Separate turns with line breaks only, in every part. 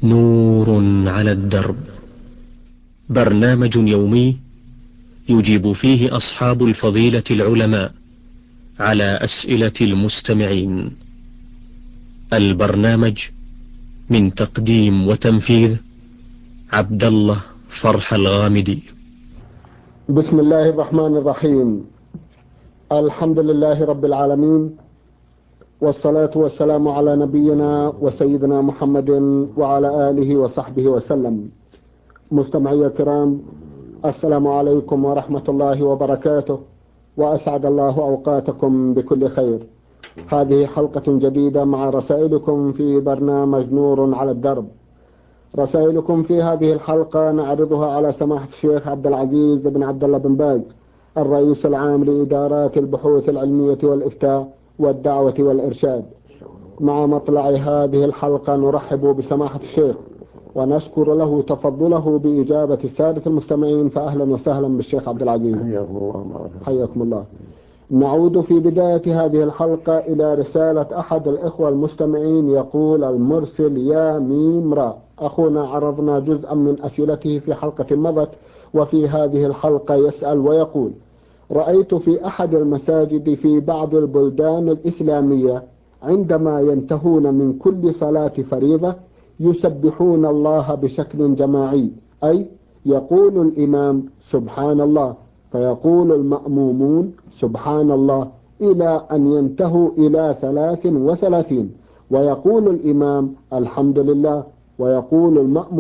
نور على الدرب، برنامج يومي يجيب فيه أصحاب الفضيلة العلماء على أسئلة المستمعين. البرنامج من تقديم وتنفيذ عبد الله فرح الغامدي.
بسم الله الرحمن الرحيم. الحمد لله رب العالمين، والصلاة والسلام على نبينا وسيدنا محمد وعلى آله وصحبه وسلم. مستمعي الكرام، السلام عليكم ورحمة الله وبركاته، وأسعد الله أوقاتكم بكل خير. هذه حلقة جديدة مع رسائلكم في برنامج نور على الدرب. رسائلكم في هذه الحلقة نعرضها على سماحة الشيخ عبد العزيز بن عبد الله بن باز، الرئيس العام لإدارات البحوث العلمية والإفتاء والدعوة والإرشاد. مع مطلع هذه الحلقة نرحب بسماحة الشيخ ونشكر له تفضله بإجابة السادة المستمعين، فأهلا وسهلا بالشيخ عبد العزيز.
حياكم الله.
حياكم الله. نعود في بداية هذه الحلقة إلى رسالة أحد الإخوة المستمعين، يقول المرسل يا ميم را: أخونا عرضنا جزءا من أسئلته في حلقة مضت، وفي هذه الحلقة يسأل ويقول: رأيت في أحد المساجد في بعض البلدان الإسلامية عندما ينتهون من كل صلاة فريضة يسبحون الله بشكل جماعي، أي يقول الإمام سبحان الله فيقول المأمومون سبحان الله إلى أن ينتهوا إلى 33، ويقول الإمام الحمد لله، ويقول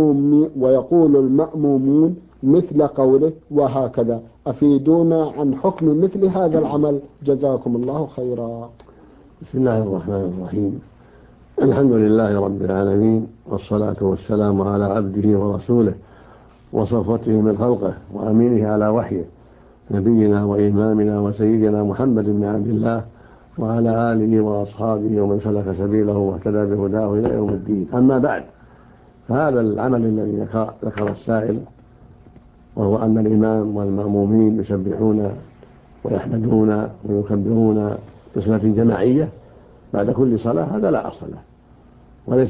المأمومون مثل قوله، وهكذا. أفيدونا عن حكم مثل هذا العمل، جزاكم الله خيرا.
بسم الله الرحمن الرحيم. الحمد لله رب العالمين، والصلاة والسلام على عبده ورسوله وصفوته من خلقه وأمينه على وحيه، نبينا وإمامنا وسيدنا محمد بن عبد الله وعلى آله وأصحابه ومن سلك سبيله واهتدى بهداه إلى يوم الدين. أما بعد، فهذا العمل الذي ذكر السائل، وهو أن الإمام والمأمومين يسبحون ويحمدون ويكبرون بصلاة جماعية بعد كل صلاة، هذا لا أصل له، وليس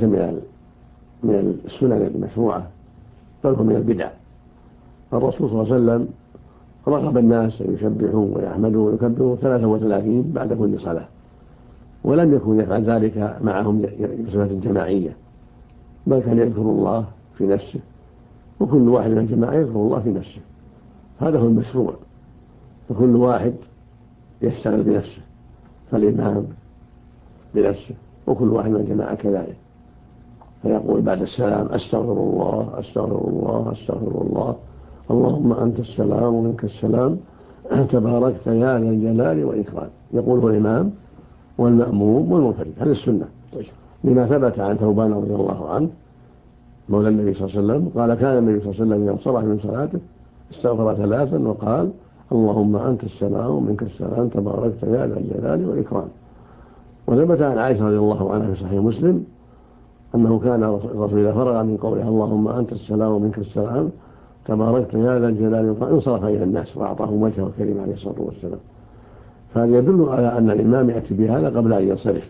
من السنن المشروعة، بل هو من البدع. الرسول صلى الله عليه وسلم رغب الناس أن يسبحوا ويحمدوا ويكبروا 33 بعد كل صلاة، ولم يكن يفعل ذلك معهم بصلاة جماعية، بل كان يذكر الله في نفسه، وكل واحد من الجماعة يذكر الله في نفسه. هذا هو المشروع، فكل واحد يشتغل بنفسه، فالإمام بنفسه، وكل واحد من الجماعة كذلك، فيقول بعد السلام أستغفر الله أستغفر الله أستغفر الله، اللهم أنت السلام ومنك السلام، تباركت يا ذا الجلال والإكرام. يقوله الإمام والمأموم والمنفرد. هذا السنة، لما ثبت عن ثوبان رضي الله عنه مولى النبي صلى الله عليه وسلم قال: كان النبي صلى الله عليه وسلم إذا انصرف من صلاته استغفر 3 وقال: اللهم أنت السلام ومنك السلام، تباركت يا ذا الجلال والإكرام. وثبت عن عائشة رضي الله عنها في صحيح مسلم أنه كان الرسول إذا فرغ من قوله اللهم أنت السلام ومنك السلام تباركت يا ذا الجلال والإكرام انصرف إلى الناس وأعطاهم وجهه الكريم عليه الصلاة والسلام. فهذا يدل على أن الإمام يأتي بهذا قبل أن ينصرف،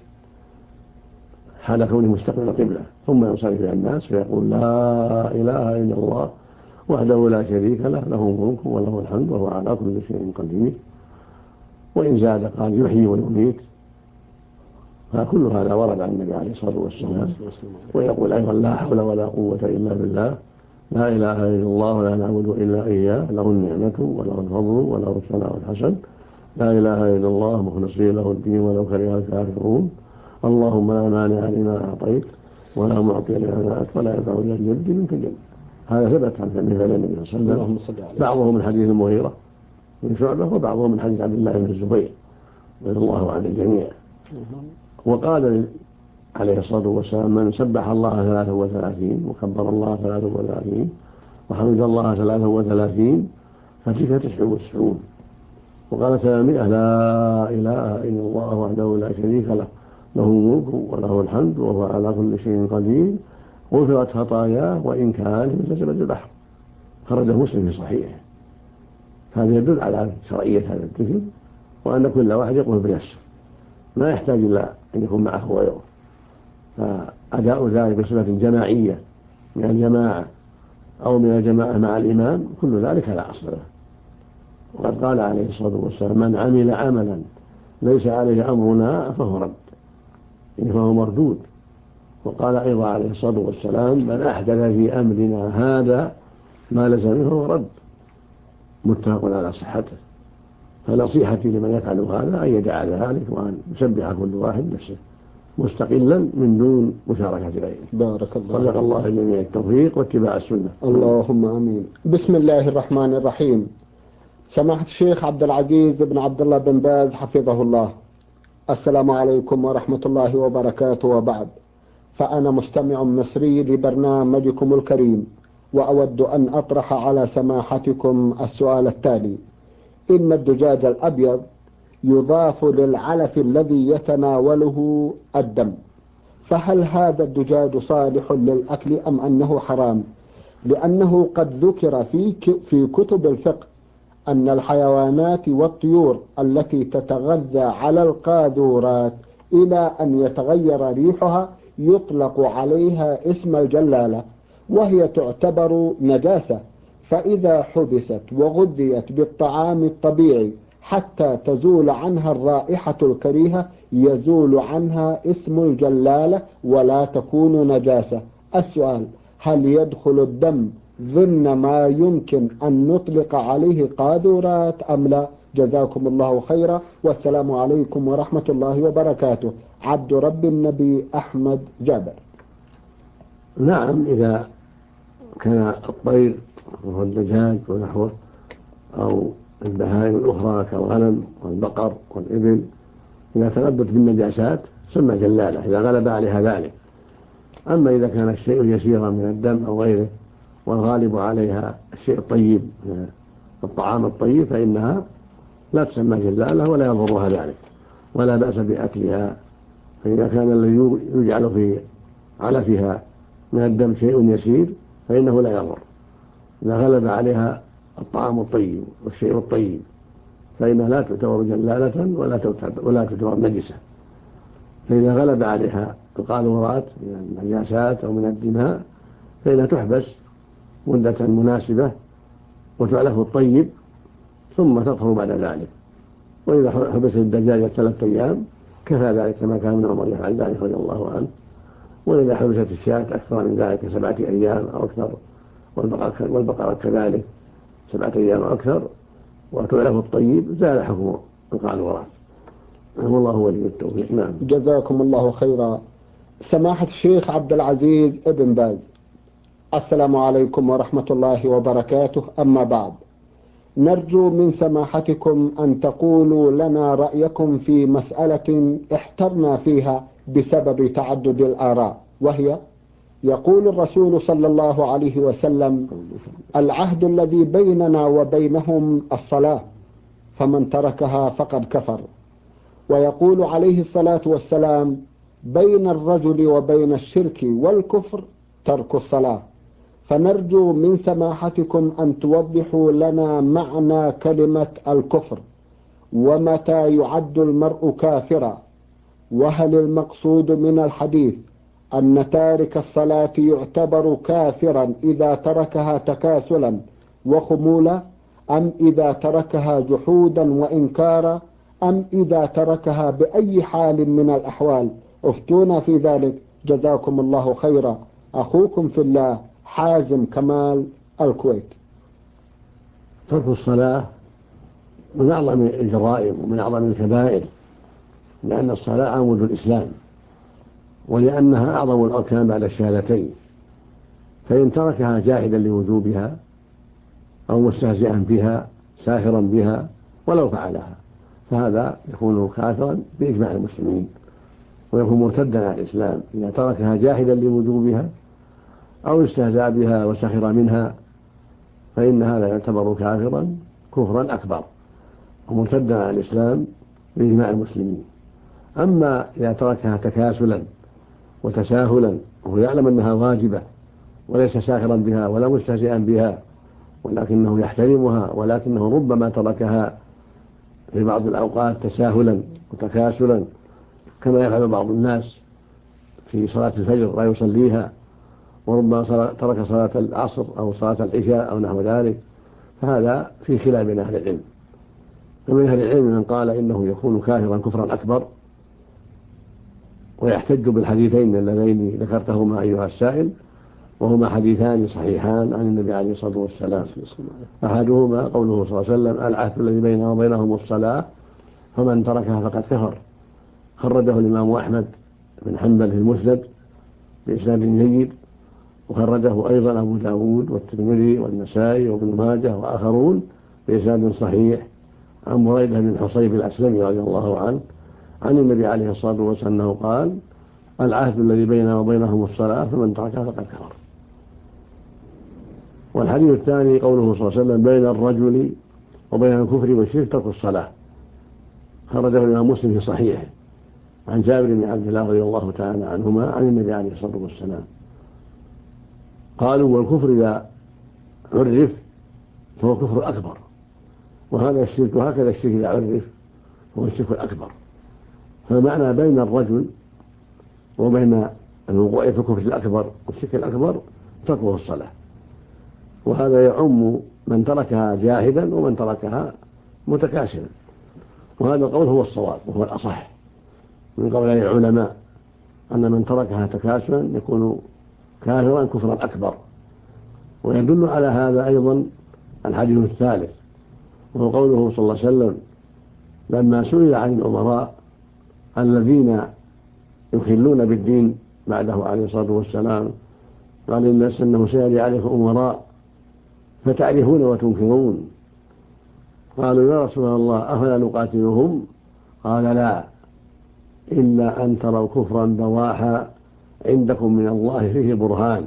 حال كونه مستقبل القبلة، ثم ينصرف إلى الناس فيقول: لا إله إلا الله وحده لا شريك له، له الملك وله الحمد وهو على كل شيء قدير. وإن زاد قال: يحيي ويميت. فكل هذا ورد عن النبي عليه الصلاة والسلام. ويقول أيضا: لا حول ولا قوة إلا بالله، لا إله إلا الله ولا نعبد إلا إياه، له النعمة وله الفضل وله الثناء الحسن، لا إله إلا الله مخلصين له الدين ولو كره الكافرون، اللهم لا مانع لما أعطيت ولا معطي لما منعت ولا ينفع ذا الجد منك الجد. هذا ثبت عن فعل النبي صلى الله عليه وسلم، بعضه من حديث المغيرة بن شعبة، وبعضه من حديث عبد الله بن الزبير رضي الله عن الجميع. وقال عليه الصلاة والسلام: من سبح الله 33 وكبر الله 33 وحمد الله 33 فتلك 99. وقال 300: لا إله إلا الله وحده لا شريك له، له الملك وله الحمد وهو على كل شيء قدير، غفرت خطاياه وإن كان مثل زبد البحر. خرج مسلم في صحيحه. هذا يدل على شرعية هذا الذكر، وأن كل واحد يقوم بنفسه، ما يحتاج إلا أن يكون معه غيره. فأداء ذلك بصفة جماعية من الجماعة أو من الجماعة مع الإمام كل ذلك لا أصل له. وقد قال عليه الصلاة والسلام: من عمل عملا ليس عليه أمرنا فهو رد، يعني فهو مردود. وقال أيضا عليه الصلاة والسلام: من أحدث في أمرنا هذا ما ليس منه فهو رد، متفق على صحته. فنصيحتي لمن يفعل هذا أن يدع ذلك وأن يسبح كل واحد نفسه مستقلا من دون مشاركة غيره.
بارك الله.
رزق الله الجميع التوفيق واتباع السنة.
اللهم آمين. بسم الله الرحمن الرحيم. سماحة الشيخ عبد العزيز بن عبد الله بن باز حفظه الله، السلام عليكم ورحمة الله وبركاته. وبعد، فأنا مستمع مصري لبرنامجكم الكريم، وأود أن أطرح على سماحتكم السؤال التالي: إن الدجاج الأبيض يضاف للعلف الذي يتناوله الدم، فهل هذا الدجاج صالح للأكل أم أنه حرام؟ لأنه قد ذكر في كتب الفقه أن الحيوانات والطيور التي تتغذى على القاذورات إلى أن يتغير ريحها يطلق عليها اسم الجلالة، وهي تعتبر نجاسة، فإذا حبست وغذيت بالطعام الطبيعي حتى تزول عنها الرائحة الكريهة يزول عنها اسم الجلالة ولا تكون نجاسة. السؤال: هل يدخل الدم ضمن ما يمكن أن نطلق عليه قاذورات أم لا؟ جزاكم الله خيرا، والسلام عليكم ورحمة الله وبركاته. عبد رب النبي أحمد جابر.
نعم، إذا كان الطير وهو الدجاج ونحوه أو البهائم الأخرى كالغنم والبقر والإبل إذا تغذت بالنجاسات سمى جلالة إذا غلب عليها ذلك. أما إذا كان الشيء يسيرا من الدم أو غيره والغالب عليها الشيء الطيب الطعام الطيب فإنها لا تسمى جلالة ولا يضرها ذلك ولا بأس بأكلها. فإذا كان الذي يجعل في علفها من الدم شيء يسير فإنه لا يضر. إذا غلب عليها الطعام الطيب والشيء الطيب فإنها لا تعتبر جلالة ولا تعتبر نجسة. فإذا غلب عليها القاذورات من النجاسات أو من الدماء فإنها تحبس مدة مناسبة وتعلف الطيب ثم تطهر بعد ذلك. وإذا حبس الدجاجة 3 أيام كفى ذلك كما كان ابن عمر يفعل ذلك رضي الله عنه. وإذا حبست الشاة أكثر من ذلك 7 أيام أو أكثر والبقرة كذلك 7 أيام أو أكثر وتعلف الطيب زال حكم القاذورات. والله ولي التوفيق. نعم.
جزاكم الله خيرا. سماحة الشيخ عبد العزيز ابن باز، السلام عليكم ورحمة الله وبركاته. أما بعد، نرجو من سماحتكم أن تقولوا لنا رأيكم في مسألة احترنا فيها بسبب تعدد الآراء، وهي: يقول الرسول صلى الله عليه وسلم: العهد الذي بيننا وبينهم الصلاة، فمن تركها فقد كفر. ويقول عليه الصلاة والسلام: بين الرجل وبين الشرك والكفر ترك الصلاة. فنرجو من سماحتكم أن توضحوا لنا معنى كلمة الكفر، ومتى يعد المرء كافرا، وهل المقصود من الحديث أن تارك الصلاة يعتبر كافرا إذا تركها تكاسلا وخمولا، أم إذا تركها جحودا وإنكارا، أم إذا تركها بأي حال من الأحوال؟ افتونا في ذلك جزاكم الله خيرا. أخوكم في الله حازم كمال، الكويت.
ترك الصلاة من أعظم الجرائم ومن أعظم الكبائر، لأن الصلاة عمود الإسلام ولأنها أعظم الأركان بعد الشهادتين. فإن تركها جاحدا لوجوبها أو مستهزئا بها ساخرا بها ولو فعلها فهذا يكون كافرا بإجماع المسلمين ويكون مرتدا عن الإسلام. إذا تركها جاحدا لوجوبها أو استهزأ بها وسخر منها فإن هذا يعتبر كافرا كفرا أكبر ومرتدا عن الإسلام بإجماع المسلمين. أما إذا تركها تكاسلا وتساهلا وهو يعلم أنها واجبة وليس ساخرا بها ولا مستهزئا بها ولكنه يحترمها ولكنه ربما تركها في بعض الأوقات تساهلا وتكاسلا كما يفعل بعض الناس في صلاة الفجر لا يصليها وربما ترك صلاة العصر أو صلاة العشاء أو نحو ذلك، فهذا في خلاف بين أهل العلم. فمن أهل العلم من قال إنه يكون كافرا كفرا أكبر، ويحتج بالحديثين اللذين ذكرتهما أيها السائل، وهما حديثان صحيحان عن النبي عليه الصلاة والسلام. أحدهما قوله صلى الله عليه وسلم: العهد الذي بيننا وبينهم الصلاة فمن تركها فقد كفر. خرجه الإمام أحمد بن حنبل في المسند بإسناد جيد، وخرجه أيضا أبو داود والترمذي والنسائي وابن ماجه وآخرون بإسناد صحيح عن بريدة بن حصيب الأسلمي رضي الله عنه عن النبي عليه الصلاة والسلام أنه قال: العهد الذي بيننا وبينهم الصلاة فمن تركها فقد كفر. والحديث الثاني قوله صلى الله عليه وسلم: بين الرجل وبين الكفر والشرك ترك الصلاة. خرجه الإمام مسلم في صحيحه عن جابر بن عبد الله رضي الله تعالى عنهما عن النبي عليه الصلاة والسلام. قالوا: والكفر إذا عرف فهو كفر أكبر، وهذا الشرك وهكذا الشرك إذا عرف هو الشرك الأكبر. فالمعنى بين الرجل وبين الوقوع في الكفر الأكبر والشرك الأكبر تركه الصلاة، وهذا يعم من تركها جاحدا ومن تركها متكاسلا. وهذا القول هو الصواب وهو الأصح من قولي العلماء، أن من تركها تكاسلا يكون كافرا كفرا أكبر. ويدل على هذا أيضا الحديث الثالث، وهو قوله صلى الله عليه وسلم لما سئل عن الأمراء الذين يخلون بالدين بعده عليه الصلاة والسلام، قال: إنه سيأتي عليكم أمراء فتعرفون وتنكرون. قالوا: يا رسول الله أفلا نقاتلهم؟ قال: لا، إلا أن تروا كفرا بواحا عندكم من الله فيه برهان.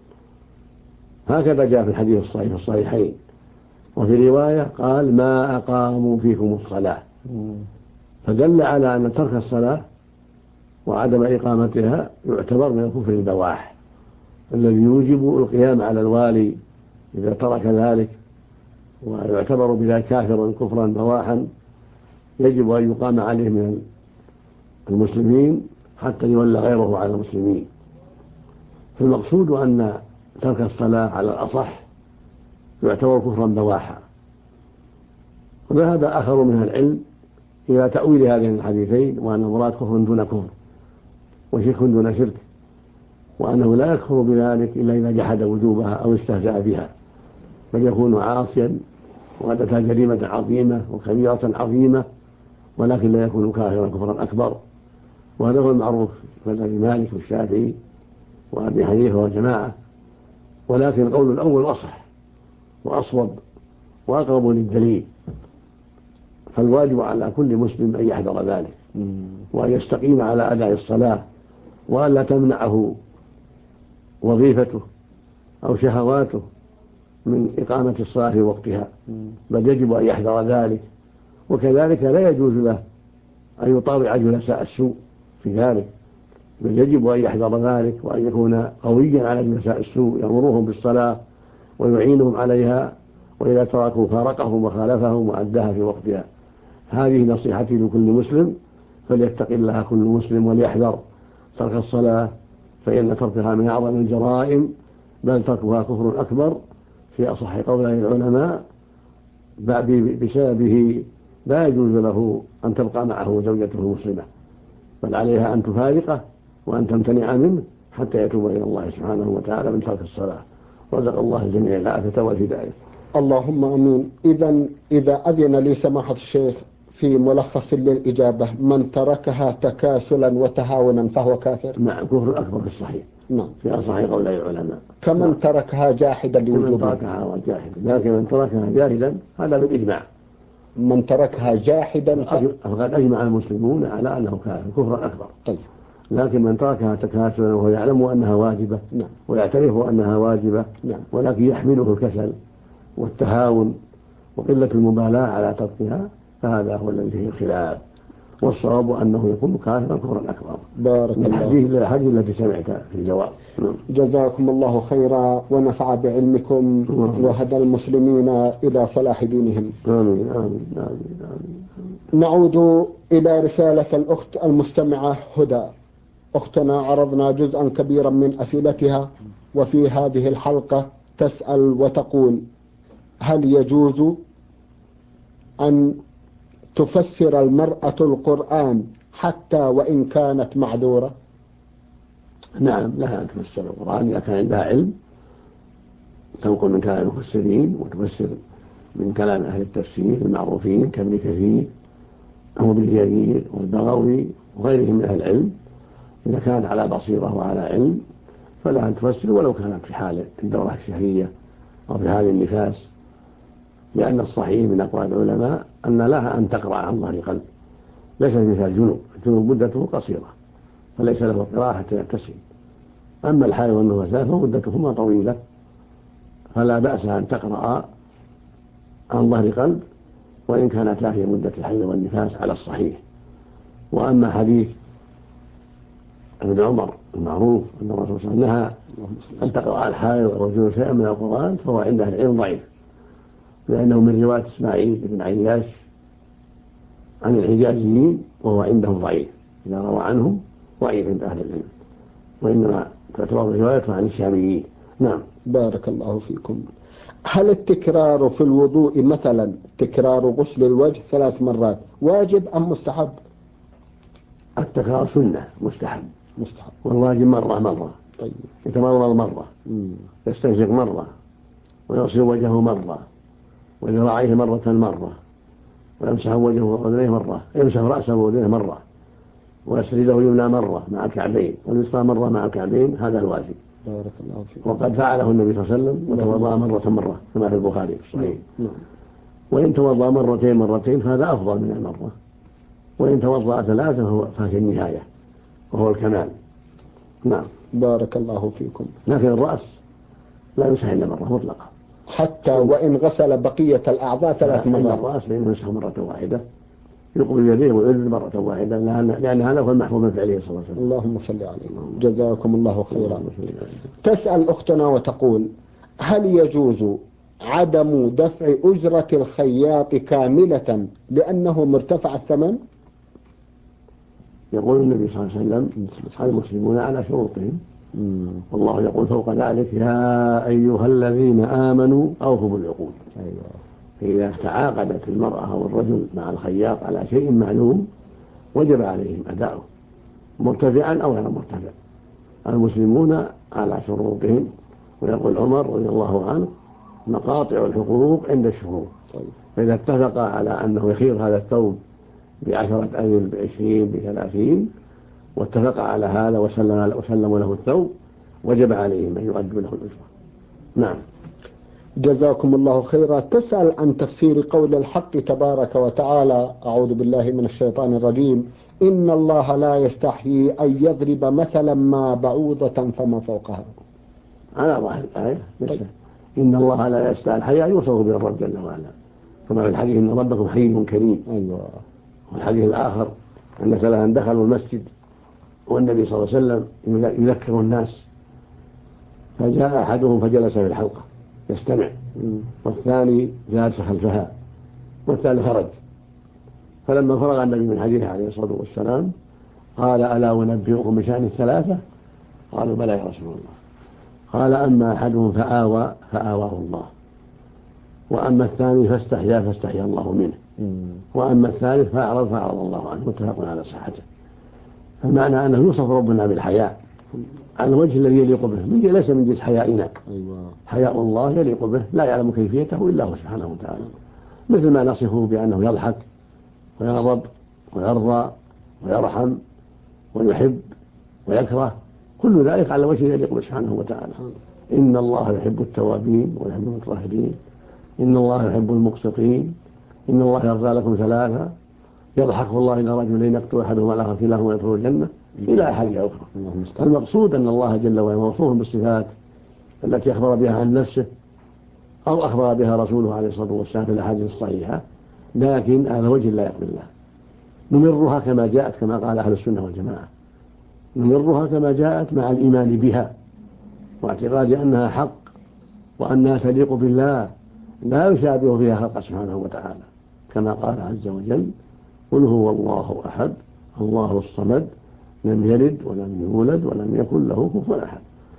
هكذا جاء في الحديث الصحيح في الصحيحين. وفي رواية قال: ما أقاموا فيكم الصلاة. فدل على أن ترك الصلاة وعدم إقامتها يعتبر من الكفر البواح الذي يوجب القيام على الوالي إذا ترك ذلك، ويعتبر بذلك كافرا كفرا بواحا يجب أن يقام عليه من المسلمين حتى يولى غيره على المسلمين. فالمقصود أن ترك الصلاة على الأصح يعتبر كفرا بواحا. وذهب آخر من العلم إلى تأويل هذين الحديثين، وأن المراد كفر دون كفر وشرك دون شرك، وأنه لا يكفر بذلك إلا إذا جحد وجوبها أو استهزأ بها، بل يكون عاصيا وقد أتى جريمة عظيمة وكبيرة عظيمة، ولكن لا يكون كافرا كفرا أكبر. وهذا هو المعروف في مذهب مالك والشافعي وأبي حنيفة وجماعة. ولكن القول الأول أصح وأصوب وأقرب للدليل. فالواجب على كل مسلم أن يحذر ذلك، وأن يستقيم على أداء الصلاة، وأن لا تمنعه وظيفته أو شهواته من إقامة الصلاة في وقتها، بل يجب أن يحذر ذلك. وكذلك لا يجوز له أن يطاوع جلساء السوء في ذلك، بل يجب أن يحذر ذلك، وأن يكون قويا على جلساء السوء يأمرهم بالصلاة ويعينهم عليها، وإذا تركوا فارقهم وخالفهم وأداها في وقتها. هذه نصيحتي لكل مسلم، فليتق الله كل مسلم وليحذر ترك الصلاة، فإن تركها من أعظم الجرائم، بل تركها كفر أكبر في أصح قولي العلماء. بسببه لا يجوز له أن تبقى معه زوجته المسلمة، بل عليها أن تفارقه وأن تمتنع منه حتى يتوب إلى الله سبحانه وتعالى من ترك الصلاة. رزق الله الجميع العافية والهداية.
اللهم أمين. إذا أذن لي سماحة الشيخ في ملخص للإجابة: من تركها تكاسلا وتهاونا فهو كافر؟
نعم، كفر أكبر في الصحيح.
نعم،
في أصح قولي العلماء.
كمن
نعم.
تركها جاحدا لوجوبها.
من تركها جاحدا، لكن من تركها جاحدا هذا بالإجماع.
من تركها جاحدا
فقد أجمع المسلمون على أنه كافر كفرا أكبر.
طيب.
لكن من تركها تكاسلا وهو يعلم أنها واجبة،
نعم،
ويعترف أنها واجبة،
نعم،
ولكن يحمله الكسل والتهاون وقلة المبالاة على تركها، فهذا هو الذي فيه الخلاف. والصواب أنه يكون كافرا كفرا أكبر.
بارك الله.
الحديث التي سمعت في الجواب.
جزاكم الله خيرا ونفع بعلمكم وهدى المسلمين إلى صلاح دينهم.
آمين آمين آمين آمين.
نعود إلى رسالة الأخت المستمعة هدى. أختنا عرضنا جزءا كبيرا من أسئلتها وفي هذه الحلقة تسأل وتقول: هل يجوز أن تفسر المرأة القرآن حتى وإن كانت معذورة؟
نعم، لها أن تفسر القرآن إذا كان عندها علم، تنقل من كلام المفسرين وتفسر من كلام أهل التفسير المعروفين كابن كثير وابن جرير والبغوي وغيرهم من أهل العلم. إذا كانت على بصيرة وعلى علم فلها أن تفسر ولو كانت في حال الدورة الشهرية أو في حال النفاس، لأن الصحيح من أقوال العلماء أن لها أن تقرأ عن ظهر قلب، ليست مثل الجنوب مدته قصيرة فليس له قراءة حتى يغتسل. أما الحائض والنفساء فمدتهما طويلة فلا بأس أن تقرأ عن ظهر قلب وإن كانت لا في مدة الحيض والنفاس على الصحيح. وأما حديث ابن عمر المعروف أن الرسول صلى الله عليه وسلم نهى أن تقرأ على الحائض أو الجنوب شيئا من القرآن فهو عند أهل العلم ضعيف، لأنه من رواية إسماعيل بن عياش عن الحجازيين وهو عندهم ضعيف، إذا روى عنهم ضعيف عند أهل العلم، وإنما تعتبر روايته عن الشاميين. نعم.
بارك الله فيكم. هل التكرار في الوضوء مثلا تكرار غسل الوجه 3 مرات واجب أم مستحب؟
التكرار سنة مستحب، والواجب مرة.
طيب.
يتمرض مرة، يستنشق مرة، ويغسل وجهه مرة، وذراعيه مرة، ويمسح وجهه وأذنيه مرة، يمسح رأسه وأذنيه مرة، ويسرده يمنى مرة مع الكعبين واليسرى مرة مع الكعبين. هذا الواجب.
بارك الله فيك.
وقد فعله النبي صلى الله عليه وسلم وتوضأ مرة كما في البخاري في الصحيح. وإن توضأ مرتين فهذا أفضل من المرة، وإن توضأ 3 فهي النهاية وهو الكمال. نعم.
بارك الله فيكم.
لكن الرأس لا يمسح إلا مرة مطلقة،
حتى وإن غسل بقية الأعضاء 3 مرات.
الرأس بين يمسح مرة واحدة، يقبل يديه ويرد مرة واحدة، لأن هذا هو المحفوظ من فعله صلى الله عليه وسلم.
اللهم صل عليه. جزاكم الله خيرا. تسأل أختنا وتقول: هل يجوز عدم دفع أجرة الخياط كاملة لأنه مرتفع الثمن؟
يقول النبي صلى الله عليه وسلم: المسلمون على شروطهم، والله يقول فوق ذلك: يا أيها الذين آمنوا أوفوا بالعقود. فإذا تعاقدت المرأة أو الرجل مع الخياط على شيء معلوم وجب عليهم أداؤه مرتفعا أو غير مرتفع. المسلمون على شروطهم، ويقول عمر رضي الله عنه: مقاطع الحقوق عند الشروط. فإذا اتفق على أنه يخير هذا الثوب ب10 أبل ب20 ب30 واتفق على هذا وسلموا له الثوب وجب عليهم أن يؤدوا له الأجرة. نعم.
جزاكم الله خيرا. تسأل عن تفسير قول الحق تبارك وتعالى: أعوذ بالله من الشيطان الرجيم: إن الله لا يستحيي أن يضرب مثلا ما بعوضة فما فوقها.
على ظاهر الآية إن الله لا يستحيي الحياء يوصف به الرب جل وعلا، كما في الحديث: إن ربكم حي كريم.
أيوة.
والحديث الآخر أن ثلاثا دخلوا المسجد والنبي صلى الله عليه وسلم يذكر الناس، فجاء أحدهم فجلس في الحلقة يستمع، والثاني جالس خلفها، والثالث خرج. فلما فرغ النبي من حديثه عليه الصلاة والسلام قال: ألا أنبئكم بشأن الثلاثة؟ قالوا: بلى يا رسول الله. قال: أما أحدهم فآواه الله، وأما الثاني فاستحيا الله منه، وأما الثالث فأعرض الله عنه. متفق على صحته. فالمعنى أنه يوصف ربنا بالحياء على الوجه الذي يليق به، ليس من جنس حيائنا. حياء الله يليق به، لا يعلم كيفيته إلا هو سبحانه وتعالى، مثل ما نصفه بأنه يضحك ويغضب ويرضى ويرحم ويحب ويكره، كل ذلك على وجه يليق به سبحانه وتعالى. إن الله يحب التوابين ويحب المتطهرين، إن الله يحب المقسطين، إن الله يرضى لكم 3، يضحك الله إلى رجلين يقتل أحدهما الآخر كلاهما يدخل الجنة، إلى أحاديث أخرى. المقصود أن الله جل وعلا موصوف بالصفات التي أخبر بها عن نفسه أو أخبر بها رسوله عليه الصلاة والسلام في الأحاديث الصحيحة، لكن على وجه لا يقبل الله. نمرها كما جاءت، كما قال أهل السنة والجماعة، نمرها كما جاءت مع الإيمان بها واعتقاد أنها حق وأنها تليق بالله، لا يشابه فيها خلق سبحانه وتعالى، كما قال عز وجل: قل هو الله أحد الله الصمد لم يلد ولم يولد ولم يكن له كفوا أحد.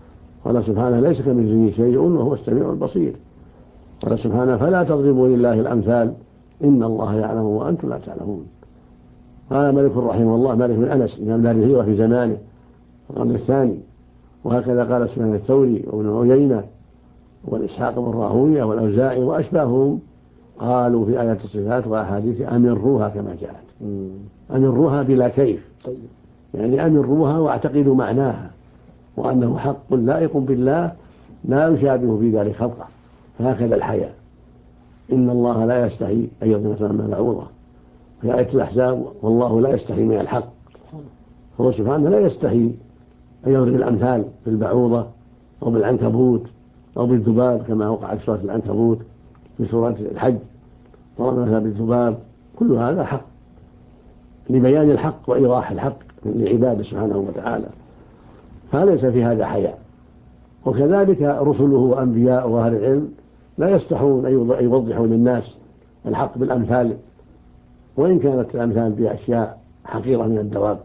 قال سبحانه ليس كمثله شيء وهو السميع البصير. قال سبحانه فلا تضربوا لله الأمثال إن الله يعلم وأنتم لا تعلمون. قال مالك رحمه الله، مالك بن أنس إمام دار الهجرة في زمانه في القرن الثاني، وهكذا قال سفيان الثوري وابن عيينة والإسحاق بن راهويه والأوزاعي وأشباههم، قالوا في آيات الصفات وأحاديث أمروها كما جاءت، أمروها بلا كيف، يعني أمروها واعتقدوا معناها وأنه حق لائق بالله لا يشابه في ذلك خلقه. فهكذا الحياء، إن الله لا يستحي أن يضرب مثلا ما بعوضة في آية الأحزاب، والله لا يستحي من الحق، هو سبحانه لا يستحي أن يضرب الأمثال بالبعوضة أو بالعنكبوت أو بالذباب كما وقع في سورة العنكبوت في سورة الحج، ضرب مثلا بالذباب. كل هذا حق لبيان الحق وإيضاح الحق لعباده سبحانه وتعالى، فليس في هذا حياء. وكذلك رسله وأنبياء وأهل العلم لا يستحون أن يوضحوا للناس الحق بالأمثال، وإن كانت الأمثال بأشياء حقيرة من الدواب.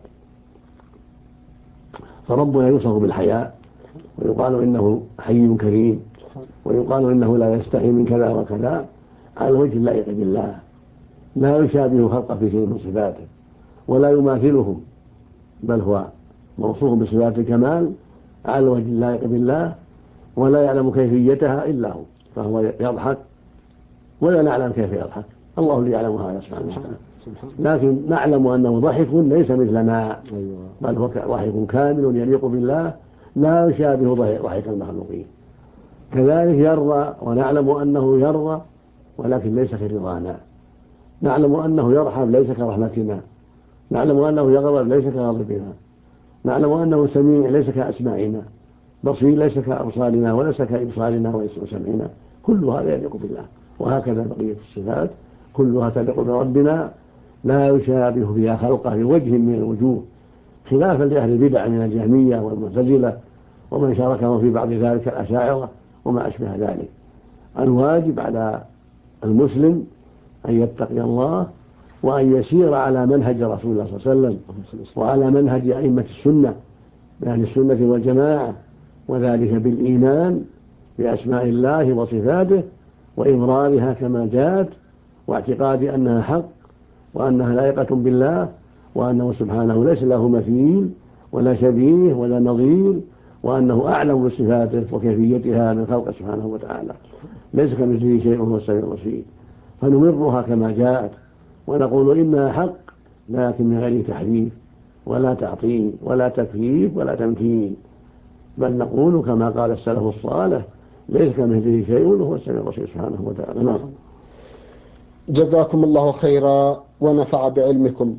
فربنا يوصف بالحياء، ويقال إنه حي كريم، ويقال إنه لا يستحي من كذا وكذا على الوجه اللائق بالله، لا يشابه خلقه في شيء من صفاته ولا يماثلهم، بل هو موصوف بصفات الكمال على الوجه اللائق بالله، ولا يعلم كيفيتها إلا هو، فهو يضحك ولا نعلم كيف يضحك، الله اللي يعلم هذا سبحانه وتعالى. لكن نعلم أنه ضحك ليس مثلنا، بل هو ضحك كامل يليق بالله لا يشابه ضحك المخلوقين. كذلك يرضى، ونعلم أنه يرضى ولكن ليس كرضانا، نعلم أنه يرحم ليس كرحمتنا، نعلم أنه يغضب ليس كغضبنا، نعلم أنه سميع ليس كأسماعنا، بصير ليس كأبصارنا وليس كإبصارنا وسمعنا. كل هذا يليق بالله. وهكذا بقية الصفات كلها تليق بربنا لا يشابه فيها خلقه بوجه من الوجوه، خلافا لأهل البدع من الجهمية والمعتزلة ومن شاركهم في بعض ذلك الأشاعرة وما أشبه ذلك. الواجب على المسلم أن يتقي الله وأن يسير على منهج رسول الله صلى الله عليه وسلم وعلى منهج أئمة السنة أهل السنة والجماعة، وذلك بالإيمان بأسماء الله وصفاته وإبرارها كما جاءت، واعتقاد أنها حق وأنها لائقة بالله، وأنه سبحانه ليس له مثيل ولا شبيه ولا نظير، وأنه أعلم بصفاته وكيفيتها من خلقه سبحانه وتعالى، ليس كمثله شيء وهو السميع البصير. فنمرها كما جاءت ونقول إنها حق، لكن من غير تحريف ولا تعطيل ولا تكييف ولا تمثيل، بل نقول كما قال السلف الصالح ليس كمثله شيء وهو السميع البصير سبحانه وتعالى. نعم.
جزاكم الله خيرا ونفع بعلمكم.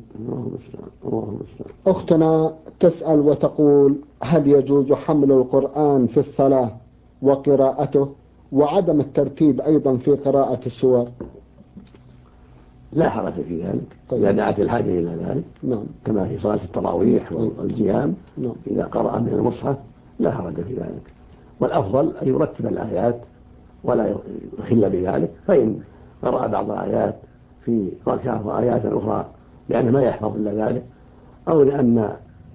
أختنا تسأل وتقول: هل يجوز حمل القرآن في الصلاة وقراءته وعدم الترتيب أيضا في قراءة السور؟
لا حرج في ذلك إذا دعت الحاجة إلى ذلك.
نعم.
كما في صلاة التراويح والقيام إذا قرأ من المصحف لا حرج في ذلك، والأفضل أن يرتب الآيات ولا يخل بذلك، فإن قرأ بعض الآيات في ركعة وآيات أخرى لأنه ما يحفظ إلا ذلك، أو لأن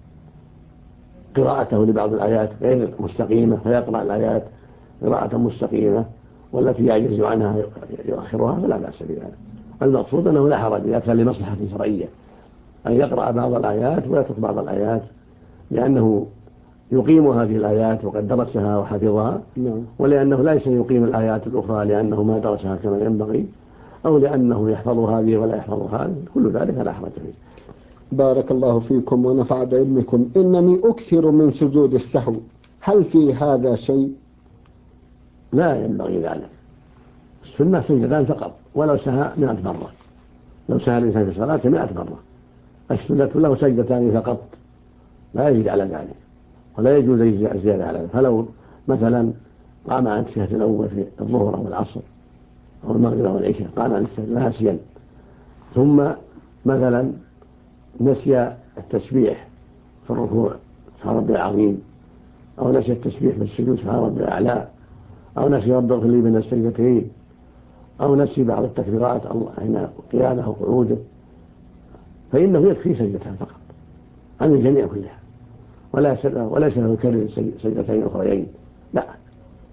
قراءته لبعض الآيات غير مستقيمة فيقرأ الآيات قراءة مستقيمة والتي يعجز عنها يؤخرها، فلا بأس بذلك. المقصود أنه لا حرج إذا كان لمصلحة شرعية أن يقرأ بعض الآيات ويترك بعض الآيات، لأنه يقيم هذه الآيات وقد درسها وحفظها، ولأنه ليس يقيم الآيات الأخرى لأنه ما درسها كما ينبغي، أو لأنه يحفظ هذه ولا يحفظ هذه، كل ذلك لا حرج فيه.
بارك الله فيكم ونفع بعلمكم. إنني أكثر من سجود السهو، هل في هذا شيء؟
لا ينبغي ذلك. السنة سجدتان فقط، ولو سهى 100 مرة، لو سهى الإنسان في صلاته 100 مرة. السنة له سجدتان فقط، لا يزيد على ذلك، ولا يجوز الزيادة على ذلك. فلو مثلا قام عن التشهد الأول في الظهر أو العصر أو المغرب أو العشاء، قام عن التشهد ناسيا، ثم مثلا نسي التسبيح في الركوع سبحان ربي العظيم، أو نسي التسبيح في السجود سبحان ربي الأعلى، أو نسي رب اغفر لي بين السجدتين، أو نسي بعض التكبيرات الله حين قيامه أو قعوده، فإنه يكفي سجدتان فقط عن الجميع كلها، وليس له يكرر سجدتين أخريين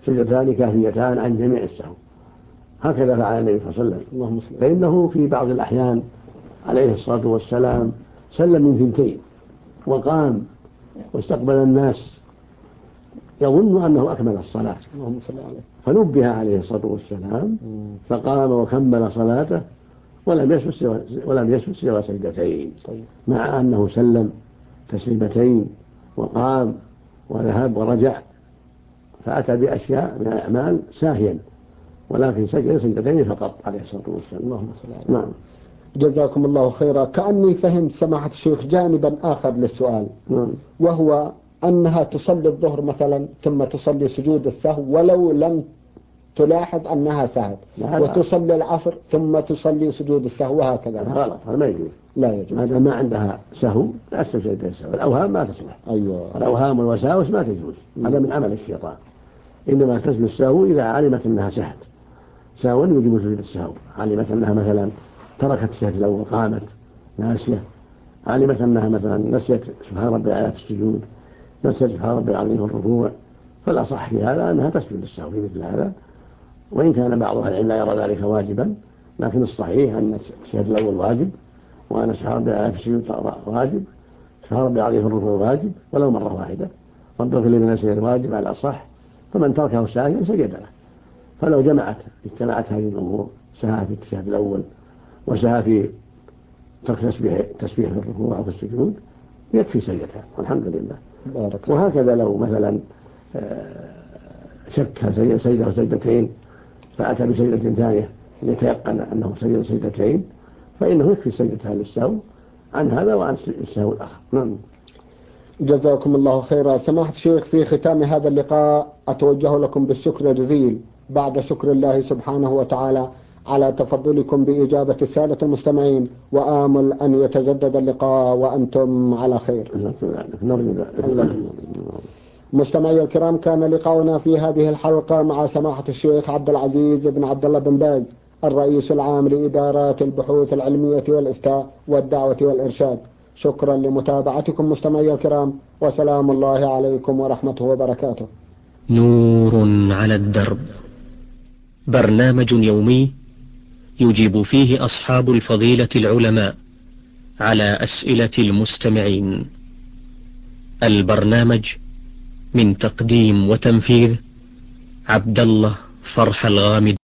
سجدتان كافيتان عن جميع السهو. هكذا فعل النبي صلى الله عليه وسلم، فإنه في بعض الأحيان عليه الصلاة والسلام سلم من 2 وقام واستقبل الناس يظن أنه أكمل الصلاة، فنبه عليه الصلاة والسلام فقام وكمل صلاته ولم يسجد سوى سجدتين، مع أنه سلم تسليمتين وقام وذهب ورجع، فأتى بأشياء من الأعمال ساهيا، ولكن سجد سجدتين فقط عليه الصلاة والسلام. اللهم صل على
نعم. جزاكم الله خيرا. كأني فهمت سماحة الشيخ جانبا آخر للسؤال، وهو أنها تصلي الظهر مثلا ثم تصلي سجود السهو ولو لم تلاحظ أنها سهت، وتصلي العصر ثم تصلي سجود السهو، وهكذا.
غلط، هذا ما يجوز.
لا يجوز.
هذا ما عندها سهو لا تسجد السهو، الأوهام ما تصلح. الأوهام والوساوس ما تجوز، هذا من عمل الشيطان. إنما تسجد السهو إذا علمت أنها سهت، سهوا يجب سجود السهو. علمت أنها مثلا تركت الشهد الأول قامت ناسية، علمت أنها مثلا نسيت سبحان ربي الأعلى في السجود، نسيت سبحان ربي العظيم في الركوع، فالأصح في هذا أنها تسجد السهو في مثل هذا، وإن كان بعض أهل العلم لا يرى ذلك واجبا، لكن الصحيح أن الشهد الأول واجب، وأن سبحان ربي الأعلى في السجود واجب، سبحان ربي العظيم في الركوع واجب ولو مرة واحدة، رب اغفر لي من السجود واجب على الأصح، فمن تركه ساهيا سجد له. فلو اجتمعت هذه الأمور، سهى في الشهد الأول وسهى في ترك تسبيح في الركوع وفي السجود، يكفي سجدتها والحمد لله. وهكذا لو مثلا شك سجدة وسجدتين فأتى بسجدة ثانية ليتيقن أنه سجد سجدتين، فإنه يكفي سجدتها للسهو عن هذا وعن السهو الآخر. نعم.
جزاكم الله خيرا. سماحة الشيخ، في ختام هذا اللقاء أتوجه لكم بالشكر الجزيل بعد شكر الله سبحانه وتعالى على تفضلكم بإجابة السادة المستمعين، وآمل أن يتجدد اللقاء وأنتم على خير. مستمعي الكرام، كان لقاؤنا في هذه الحلقة مع سماحة الشيخ عبد العزيز بن عبد الله بن باز، الرئيس العام لإدارات البحوث العلمية والإفتاء والدعوة والإرشاد. شكرا لمتابعتكم مستمعي الكرام، وسلام الله عليكم ورحمته وبركاته.
نور على الدرب، برنامج يومي يجيب فيه أصحاب الفضيلة العلماء على أسئلة المستمعين. البرنامج من تقديم وتنفيذ عبد الله فرح الغامدي.